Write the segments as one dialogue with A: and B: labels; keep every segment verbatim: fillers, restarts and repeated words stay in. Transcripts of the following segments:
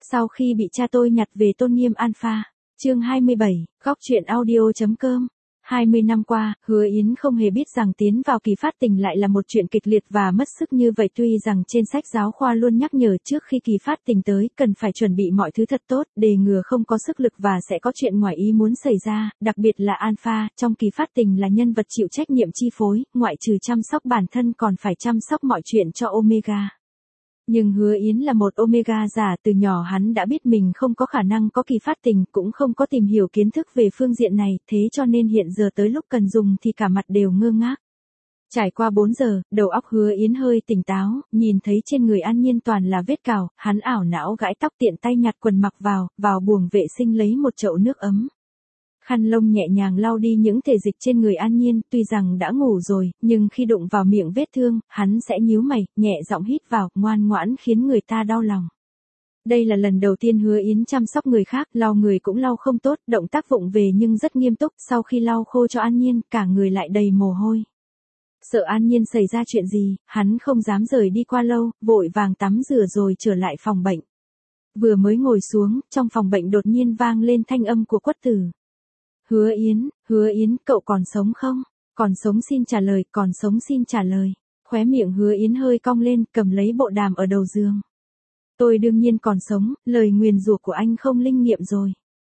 A: Sau khi bị cha tôi nhặt về tôn nghiêm alpha. Chương hai mươi bảy, góc truyện audio.com. hai mươi năm qua, Hứa Yến không hề biết rằng tiến vào kỳ phát tình lại là một chuyện kịch liệt và mất sức như vậy, tuy rằng trên sách giáo khoa luôn nhắc nhở trước khi kỳ phát tình tới, cần phải chuẩn bị mọi thứ thật tốt, để ngừa không có sức lực và sẽ có chuyện ngoài ý muốn xảy ra, đặc biệt là alpha, trong kỳ phát tình là nhân vật chịu trách nhiệm chi phối, ngoại trừ chăm sóc bản thân còn phải chăm sóc mọi chuyện cho Omega. Nhưng Hứa Yến là một Omega giả, từ nhỏ hắn đã biết mình không có khả năng có kỳ phát tình, cũng không có tìm hiểu kiến thức về phương diện này, thế cho nên hiện giờ tới lúc cần dùng thì cả mặt đều ngơ ngác. Trải qua bốn giờ, đầu óc Hứa Yến hơi tỉnh táo, nhìn thấy trên người An Nhiên toàn là vết cào, hắn ảo não gãi tóc tiện tay nhặt quần mặc vào, vào buồng vệ sinh lấy một chậu nước ấm. Khăn lông nhẹ nhàng lau đi những thể dịch trên người An Nhiên, tuy rằng đã ngủ rồi, nhưng khi đụng vào miệng vết thương, hắn sẽ nhíu mày, nhẹ giọng hít vào, ngoan ngoãn khiến người ta đau lòng. Đây là lần đầu tiên Hứa Yến chăm sóc người khác, lau người cũng lau không tốt, động tác vụng về nhưng rất nghiêm túc, sau khi lau khô cho An Nhiên, cả người lại đầy mồ hôi. Sợ An Nhiên xảy ra chuyện gì, hắn không dám rời đi qua lâu, vội vàng tắm rửa rồi trở lại phòng bệnh. Vừa mới ngồi xuống, trong phòng bệnh đột nhiên vang lên thanh âm của Quất Tử. Hứa Yến, Hứa Yến, cậu còn sống không? Còn sống xin trả lời, còn sống xin trả lời. Khóe miệng Hứa Yến hơi cong lên, cầm lấy bộ đàm ở đầu giường. Tôi đương nhiên còn sống, lời nguyền rủa của anh không linh nghiệm rồi.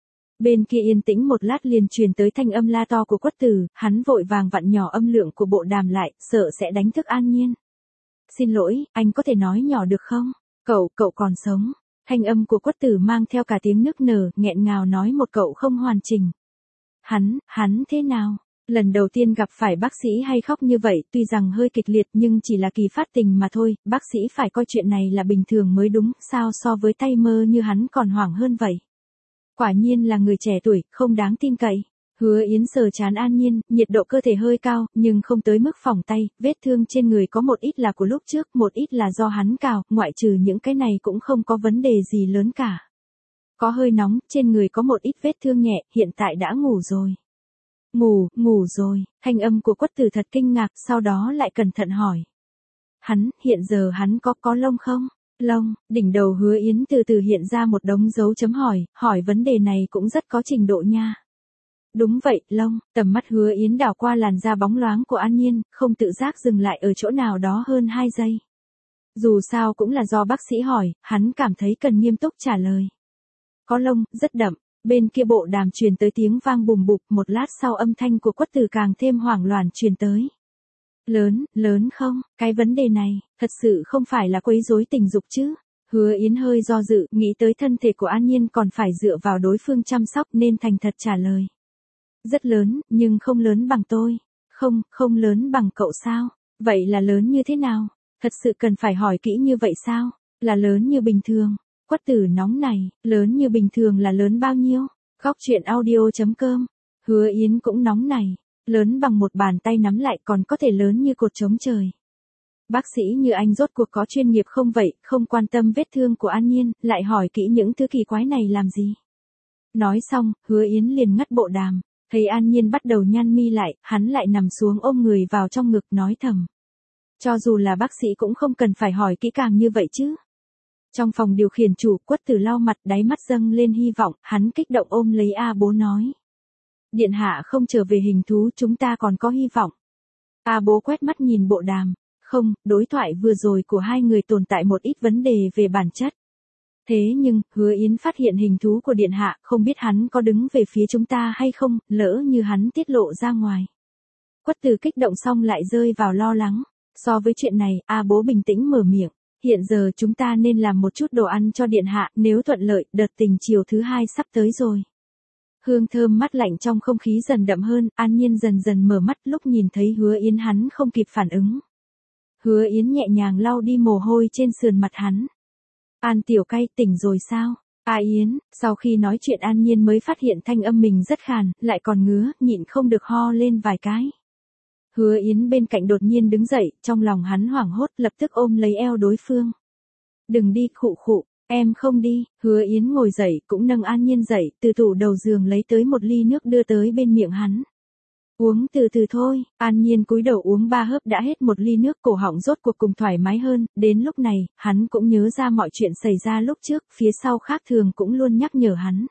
A: Bên kia yên tĩnh một lát liền truyền tới thanh âm la to của Quất Tử, hắn vội vàng vặn nhỏ âm lượng của bộ đàm lại, sợ sẽ đánh thức An Nhiên. Xin lỗi, anh có thể nói nhỏ được không? Cậu, cậu còn sống. Thanh âm của Quất Tử mang theo cả tiếng nức nở, nghẹn ngào nói một cậu không hoàn chỉnh. Hắn, hắn thế nào? Lần đầu tiên gặp phải bác sĩ hay khóc như vậy, tuy rằng hơi kịch liệt nhưng chỉ là kỳ phát tình mà thôi, bác sĩ phải coi chuyện này là bình thường mới đúng, sao so với tay mơ như hắn còn hoảng hơn vậy? Quả nhiên là người trẻ tuổi, không đáng tin cậy. Hứa Yến sờ trán An Nhiên, nhiệt độ cơ thể hơi cao, nhưng không tới mức phỏng tay, vết thương trên người có một ít là của lúc trước, một ít là do hắn cào, ngoại trừ những cái này cũng không có vấn đề gì lớn cả. Có hơi nóng, trên người có một ít vết thương nhẹ, hiện tại đã ngủ rồi. Ngủ, ngủ rồi, thanh âm của Quất Tử thật kinh ngạc, sau đó lại cẩn thận hỏi. Hắn, hiện giờ hắn có có lông không? Lông, đỉnh đầu Hứa Yến từ từ hiện ra một đống dấu chấm hỏi, hỏi vấn đề này cũng rất có trình độ nha. Đúng vậy, lông, tầm mắt Hứa Yến đảo qua làn da bóng loáng của An Nhiên, không tự giác dừng lại ở chỗ nào đó hơn hai giây. Dù sao cũng là do bác sĩ hỏi, hắn cảm thấy cần nghiêm túc trả lời. Có lông, rất đậm, bên kia bộ đàm truyền tới tiếng vang bùm bụp, một lát sau âm thanh của Quất Tử càng thêm hoảng loạn truyền tới. Lớn, lớn không, cái vấn đề này, thật sự không phải là quấy rối tình dục chứ? Hứa Yến hơi do dự, nghĩ tới thân thể của An Nhiên còn phải dựa vào đối phương chăm sóc nên thành thật trả lời. Rất lớn, nhưng không lớn bằng tôi. Không, không lớn bằng cậu sao? Vậy là lớn như thế nào? Thật sự cần phải hỏi kỹ như vậy sao? Là lớn như bình thường. Quất Tử nóng này, lớn như bình thường là lớn bao nhiêu? Góc truyện audio.com. Hứa Yến cũng nóng này, lớn bằng một bàn tay nắm lại còn có thể lớn như cột trống trời. Bác sĩ như anh rốt cuộc có chuyên nghiệp không vậy, không quan tâm vết thương của An Nhiên, lại hỏi kỹ những thứ kỳ quái này làm gì? Nói xong, Hứa Yến liền ngắt bộ đàm, thấy An Nhiên bắt đầu nhăn mi lại, hắn lại nằm xuống ôm người vào trong ngực nói thầm. Cho dù là bác sĩ cũng không cần phải hỏi kỹ càng như vậy chứ. Trong phòng điều khiển chủ, Quất Tử lau mặt, đáy mắt dâng lên hy vọng, hắn kích động ôm lấy A Bố nói. Điện hạ không trở về hình thú, chúng ta còn có hy vọng. A Bố quét mắt nhìn bộ đàm. Không, đối thoại vừa rồi của hai người tồn tại một ít vấn đề về bản chất. Thế nhưng, Hứa Yến phát hiện hình thú của điện hạ, không biết hắn có đứng về phía chúng ta hay không, lỡ như hắn tiết lộ ra ngoài. Quất Tử kích động xong lại rơi vào lo lắng. So với chuyện này, A Bố bình tĩnh mở miệng. Hiện giờ chúng ta nên làm một chút đồ ăn cho điện hạ, nếu thuận lợi, đợt tình chiều thứ hai sắp tới rồi. Hương thơm mát lạnh trong không khí dần đậm hơn, An Nhiên dần dần mở mắt lúc nhìn thấy Hứa Yến hắn không kịp phản ứng. Hứa Yến nhẹ nhàng lau đi mồ hôi trên sườn mặt hắn. An tiểu cay tỉnh rồi sao? A Yến, sau khi nói chuyện An Nhiên mới phát hiện thanh âm mình rất khàn, lại còn ngứa, nhịn không được ho lên vài cái. Hứa Yến bên cạnh đột nhiên đứng dậy, trong lòng hắn hoảng hốt, lập tức ôm lấy eo đối phương. Đừng đi, khụ khụ, em không đi. Hứa Yến ngồi dậy, cũng nâng An Nhiên dậy, từ tủ đầu giường lấy tới một ly nước đưa tới bên miệng hắn. Uống từ từ thôi, An Nhiên cúi đầu uống ba hớp đã hết một ly nước, cổ họng rốt cuộc cùng thoải mái hơn, đến lúc này, hắn cũng nhớ ra mọi chuyện xảy ra lúc trước, phía sau khác thường cũng luôn nhắc nhở hắn.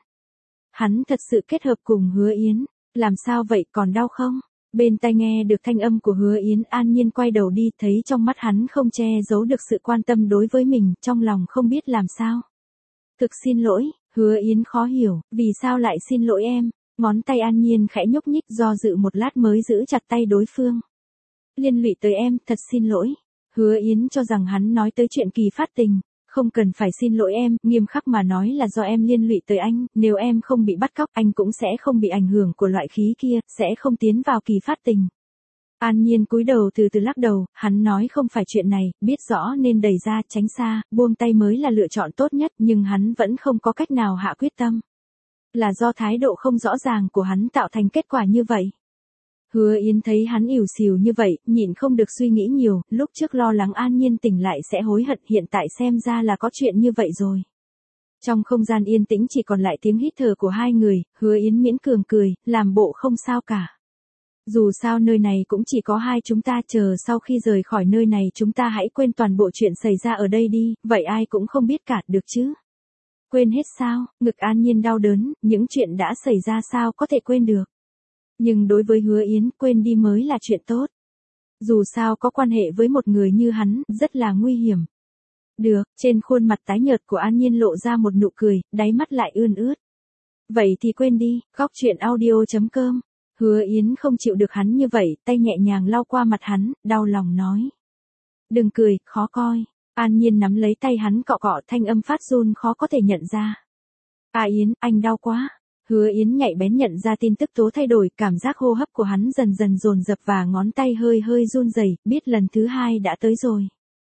A: Hắn thật sự kết hợp cùng Hứa Yến, làm sao vậy, còn đau không? Bên tai nghe được thanh âm của Hứa Yến, An Nhiên quay đầu đi, thấy trong mắt hắn không che giấu được sự quan tâm đối với mình, trong lòng không biết làm sao. Thực xin lỗi, Hứa Yến khó hiểu, vì sao lại xin lỗi em? Ngón tay An Nhiên khẽ nhúc nhích, do dự một lát mới giữ chặt tay đối phương. Liên lụy tới em, thật xin lỗi. Hứa Yến cho rằng hắn nói tới chuyện Kỳ phát tình. Không cần phải xin lỗi em, nghiêm khắc mà nói là do em liên lụy tới anh, nếu em không bị bắt cóc, anh cũng sẽ không bị ảnh hưởng của loại khí kia, sẽ không tiến vào Kỳ phát tình. An Nhiên cúi đầu từ từ lắc đầu, hắn nói không phải chuyện này, biết rõ nên đẩy ra, tránh xa, buông tay mới là lựa chọn tốt nhất, nhưng hắn vẫn không có cách nào hạ quyết tâm. Là do thái độ không rõ ràng của hắn tạo thành kết quả như vậy. Hứa Yến thấy hắn ỉu xìu như vậy, nhịn không được suy nghĩ nhiều, lúc trước lo lắng An Nhiên tỉnh lại sẽ hối hận, hiện tại xem ra là có chuyện như vậy rồi. Trong không gian yên tĩnh chỉ còn lại tiếng hít thở của hai người, Hứa Yến miễn cường cười, làm bộ không sao cả. Dù sao nơi này cũng chỉ có hai chúng ta, chờ sau khi rời khỏi nơi này chúng ta hãy quên toàn bộ chuyện xảy ra ở đây đi, vậy ai cũng không biết cả, được chứ? Quên hết sao? Ngực An Nhiên đau đớn, những chuyện đã xảy ra sao có thể quên được. Nhưng đối với Hứa Yến, quên đi mới là chuyện tốt. Dù sao có quan hệ với một người như hắn, rất là nguy hiểm. Được, trên khuôn mặt tái nhợt của An Nhiên lộ ra một nụ cười, đáy mắt lại ươn ướt. Vậy thì quên đi, góc truyện audio chấm com. Hứa Yến không chịu được hắn như vậy, tay nhẹ nhàng lau qua mặt hắn, đau lòng nói. Đừng cười, khó coi. An Nhiên nắm lấy tay hắn cọ cọ, thanh âm phát run khó có thể nhận ra. À Yến, anh đau quá. Hứa Yến nhạy bén nhận ra tin tức tố thay đổi, cảm giác hô hấp của hắn dần dần dồn dập và ngón tay hơi hơi run rẩy, biết lần thứ hai đã tới rồi.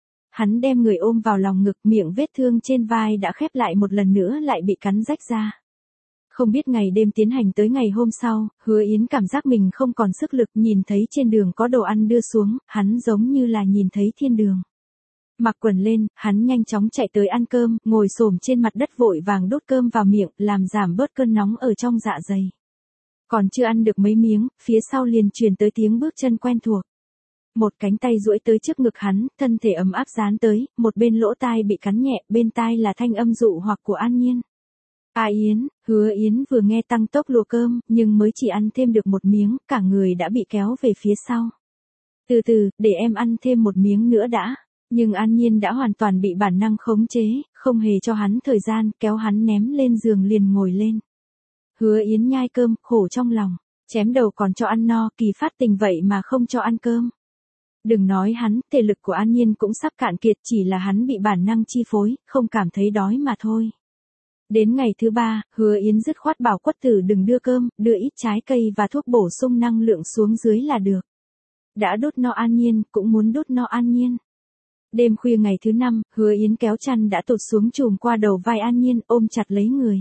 A: Hắn đem người ôm vào lòng ngực, miệng vết thương trên vai đã khép lại một lần nữa lại bị cắn rách ra. Không biết ngày đêm tiến hành tới ngày hôm sau, Hứa Yến cảm giác mình không còn sức lực, nhìn thấy trên đường có đồ ăn đưa xuống, hắn giống như là nhìn thấy thiên đường. Mặc quần lên, hắn nhanh chóng chạy tới ăn cơm, ngồi xổm trên mặt đất vội vàng đút cơm vào miệng, làm giảm bớt cơn nóng ở trong dạ dày. Còn chưa ăn được mấy miếng, phía sau liền truyền tới tiếng bước chân quen thuộc. Một cánh tay duỗi tới trước ngực hắn, thân thể ấm áp dán tới, một bên lỗ tai bị cắn nhẹ, bên tai là thanh âm dụ hoặc của An Nhiên. À Yến, Hứa Yến vừa nghe tăng tốc lùa cơm, nhưng mới chỉ ăn thêm được một miếng, cả người đã bị kéo về phía sau. Từ từ, để em ăn thêm một miếng nữa đã. Nhưng An Nhiên đã hoàn toàn bị bản năng khống chế, không hề cho hắn thời gian, kéo hắn ném lên giường liền ngồi lên. Hứa Yến nhai cơm, khổ trong lòng, chém đầu còn cho ăn no, Kỳ phát tình vậy mà không cho ăn cơm. Đừng nói hắn, thể lực của An Nhiên cũng sắp cạn kiệt, chỉ là hắn bị bản năng chi phối, không cảm thấy đói mà thôi. Đến ngày thứ ba, Hứa Yến dứt khoát bảo Quất Tử đừng đưa cơm, đưa ít trái cây và thuốc bổ sung năng lượng xuống dưới là được. Đã đốt no An Nhiên, cũng muốn đốt no An Nhiên. Đêm khuya ngày thứ năm, Hứa Yến kéo chăn đã tụt xuống trùm qua đầu vai An Nhiên, ôm chặt lấy người.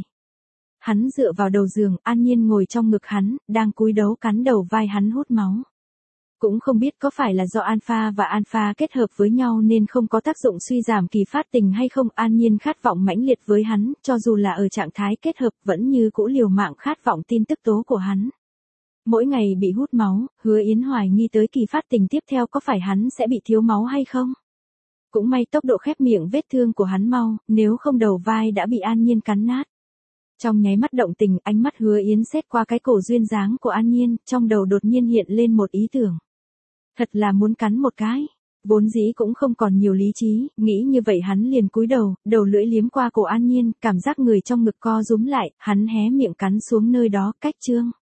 A: Hắn dựa vào đầu giường, An Nhiên ngồi trong ngực hắn, đang cúi đấu cắn đầu vai hắn hút máu. Cũng không biết có phải là do alpha và alpha kết hợp với nhau nên không có tác dụng suy giảm Kỳ phát tình hay không. An Nhiên khát vọng mãnh liệt với hắn, cho dù là ở trạng thái kết hợp vẫn như cũ liều mạng khát vọng tin tức tố của hắn. Mỗi ngày bị hút máu, Hứa Yến hoài nghi tới Kỳ phát tình tiếp theo có phải hắn sẽ bị thiếu máu hay không. Cũng may tốc độ khép miệng vết thương của hắn mau, nếu không đầu vai đã bị An Nhiên cắn nát. Trong nháy mắt động tình, ánh mắt Hứa Yến xét qua cái cổ duyên dáng của An Nhiên, trong đầu đột nhiên hiện lên một ý tưởng. Thật là muốn cắn một cái. Vốn dĩ cũng không còn nhiều lý trí, nghĩ như vậy hắn liền cúi đầu, đầu lưỡi liếm qua cổ An Nhiên, cảm giác người trong ngực co rúm lại, hắn hé miệng cắn xuống nơi đó, cách chương.